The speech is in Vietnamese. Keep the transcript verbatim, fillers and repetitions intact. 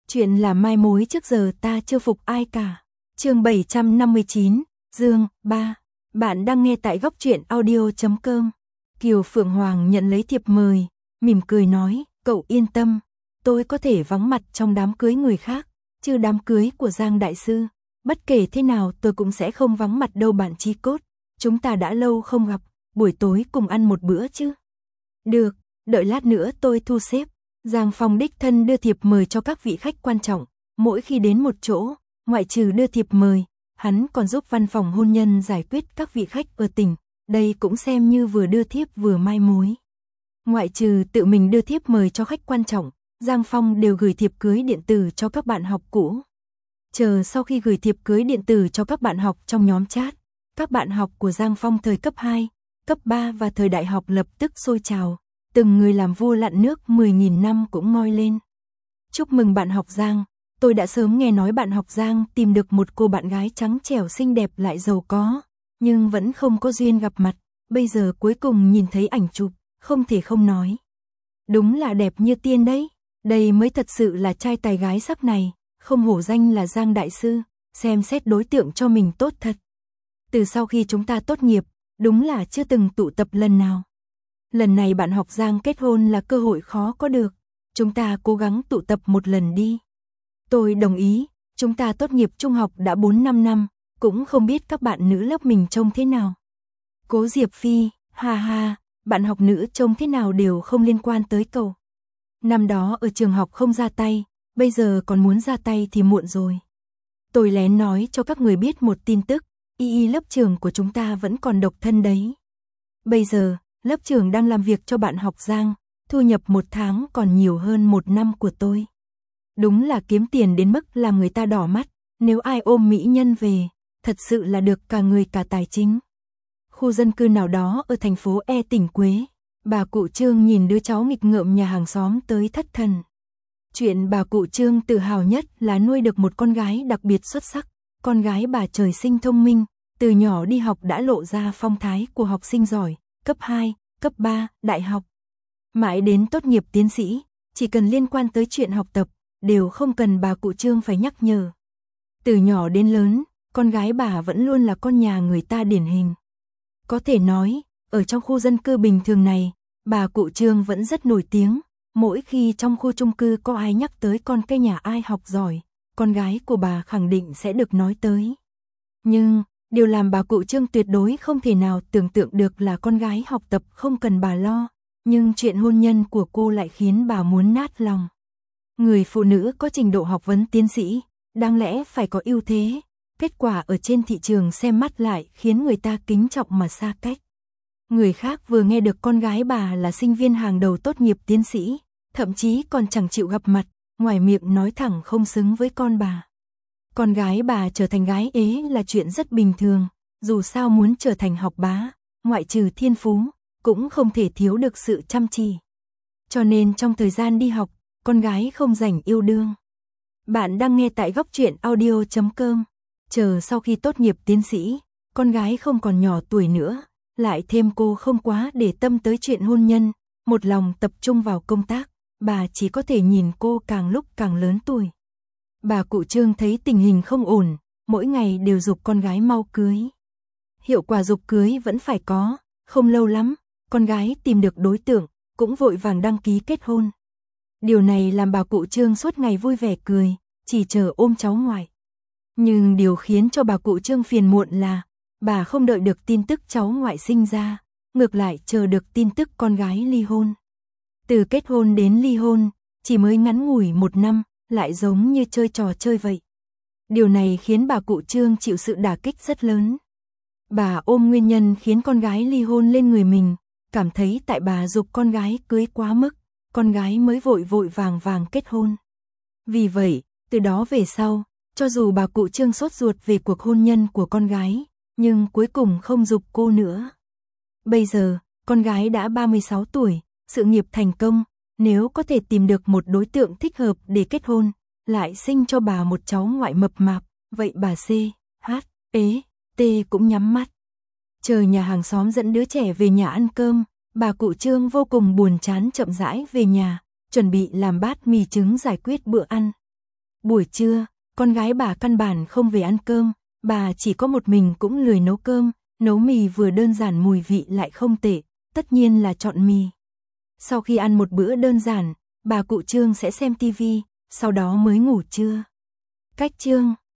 Chuyện là mai mối trước giờ ta chưa phục ai cả. Chương bảy trăm năm mươi chín, Dương, ba. Bạn đang nghe tại góc truyện audio chấm com. Kiều Phượng Hoàng nhận lấy thiệp mời, mỉm cười nói, cậu yên tâm, tôi có thể vắng mặt trong đám cưới người khác, chứ đám cưới của Giang Đại Sư. Bất kể thế nào tôi cũng sẽ không vắng mặt đâu bạn chí cốt, chúng ta đã lâu không gặp, buổi tối cùng ăn một bữa chứ. Được, đợi lát nữa tôi thu xếp. Giang Phong đích thân đưa thiệp mời cho các vị khách quan trọng, mỗi khi đến một chỗ, ngoại trừ đưa thiệp mời, hắn còn giúp văn phòng hôn nhân giải quyết các vị khách ở tỉnh, đây cũng xem như vừa đưa thiếp vừa mai mối. Ngoại trừ tự mình đưa thiếp mời cho khách quan trọng, Giang Phong đều gửi thiệp cưới điện tử cho các bạn học cũ. Chờ sau khi gửi thiệp cưới điện tử cho các bạn học trong nhóm chat, các bạn học của Giang Phong thời cấp hai, cấp ba và thời đại học lập tức sôi trào. Từng người làm vua lặn nước mười nghìn năm cũng ngoi lên. Chúc mừng bạn học Giang, tôi đã sớm nghe nói bạn học Giang tìm được một cô bạn gái trắng trẻo xinh đẹp lại giàu có, nhưng vẫn không có duyên gặp mặt, bây giờ cuối cùng nhìn thấy ảnh chụp, không thể không nói. Đúng là đẹp như tiên đấy, đây mới thật sự là trai tài gái sắc này, không hổ danh là Giang Đại Sư, xem xét đối tượng cho mình tốt thật. Từ sau khi chúng ta tốt nghiệp, đúng là chưa từng tụ tập lần nào. Lần này bạn học Giang kết hôn là cơ hội khó có được, chúng ta cố gắng tụ tập một lần đi. Tôi đồng ý, chúng ta tốt nghiệp trung học đã bốn năm năm, cũng không biết các bạn nữ lớp mình trông thế nào. Cố Diệp Phi, ha ha, bạn học nữ trông thế nào đều không liên quan tới cậu. Năm đó ở trường học không ra tay, bây giờ còn muốn ra tay thì muộn rồi. Tôi lén nói cho các người biết một tin tức, y y lớp trường của chúng ta vẫn còn độc thân đấy. Bây giờ, lớp trưởng đang làm việc cho bạn học Giang, thu nhập một tháng còn nhiều hơn một năm của tôi. Đúng là kiếm tiền đến mức làm người ta đỏ mắt, nếu ai ôm mỹ nhân về, thật sự là được cả người cả tài chính. Khu dân cư nào đó ở thành phố E tỉnh Quế, bà cụ Trương nhìn đứa cháu nghịch ngợm nhà hàng xóm tới thất thần. Chuyện bà cụ Trương tự hào nhất là nuôi được một con gái đặc biệt xuất sắc, con gái bà trời sinh thông minh, từ nhỏ đi học đã lộ ra phong thái của học sinh giỏi. Cấp hai, cấp ba, đại học. Mãi đến tốt nghiệp tiến sĩ, chỉ cần liên quan tới chuyện học tập, đều không cần bà cụ Trương phải nhắc nhở. Từ nhỏ đến lớn, con gái bà vẫn luôn là con nhà người ta điển hình. Có thể nói, ở trong khu dân cư bình thường này, bà cụ Trương vẫn rất nổi tiếng. Mỗi khi trong khu chung cư có ai nhắc tới con cái nhà ai học giỏi, con gái của bà khẳng định sẽ được nói tới. Nhưng điều làm bà cụ Trương tuyệt đối không thể nào tưởng tượng được là con gái học tập không cần bà lo, nhưng chuyện hôn nhân của cô lại khiến bà muốn nát lòng. Người phụ nữ có trình độ học vấn tiến sĩ, đáng lẽ phải có ưu thế, kết quả ở trên thị trường xem mắt lại khiến người ta kính trọng mà xa cách. Người khác vừa nghe được con gái bà là sinh viên hàng đầu tốt nghiệp tiến sĩ, thậm chí còn chẳng chịu gặp mặt, ngoài miệng nói thẳng không xứng với con bà. Con gái bà trở thành gái ế là chuyện rất bình thường, dù sao muốn trở thành học bá, ngoại trừ thiên phú, cũng không thể thiếu được sự chăm chỉ. Cho nên trong thời gian đi học, con gái không rảnh yêu đương. Bạn đang nghe tại góc truyện audio chấm com. Chờ sau khi tốt nghiệp tiến sĩ, con gái không còn nhỏ tuổi nữa, lại thêm cô không quá để tâm tới chuyện hôn nhân, một lòng tập trung vào công tác, bà chỉ có thể nhìn cô càng lúc càng lớn tuổi. Bà cụ Trương thấy tình hình không ổn, mỗi ngày đều giục con gái mau cưới. Hiệu quả giục cưới vẫn phải có, không lâu lắm, con gái tìm được đối tượng, cũng vội vàng đăng ký kết hôn. Điều này làm bà cụ Trương suốt ngày vui vẻ cười, chỉ chờ ôm cháu ngoại. Nhưng điều khiến cho bà cụ Trương phiền muộn là, bà không đợi được tin tức cháu ngoại sinh ra, ngược lại chờ được tin tức con gái ly hôn. Từ kết hôn đến ly hôn, chỉ mới ngắn ngủi một năm, lại giống như chơi trò chơi vậy. Điều này khiến bà cụ Trương chịu sự đả kích rất lớn. Bà ôm nguyên nhân khiến con gái ly hôn lên người mình, cảm thấy tại bà giục con gái cưới quá mức, con gái mới vội vội vàng vàng kết hôn. Vì vậy, từ đó về sau, cho dù bà cụ Trương sốt ruột về cuộc hôn nhân của con gái, nhưng cuối cùng không giục cô nữa. Bây giờ, con gái đã ba mươi sáu tuổi, sự nghiệp thành công, nếu có thể tìm được một đối tượng thích hợp để kết hôn, lại sinh cho bà một cháu ngoại mập mạp, vậy bà C, H, ế, T cũng nhắm mắt. Chờ nhà hàng xóm dẫn đứa trẻ về nhà ăn cơm, bà cụ Trương vô cùng buồn chán chậm rãi về nhà, chuẩn bị làm bát mì trứng giải quyết bữa ăn. Buổi trưa, con gái bà căn bản không về ăn cơm, bà chỉ có một mình cũng lười nấu cơm, nấu mì vừa đơn giản mùi vị lại không tệ, tất nhiên là chọn mì. Sau khi ăn một bữa đơn giản, bà cụ Trương sẽ xem tivi, sau đó mới ngủ trưa. Cách Trương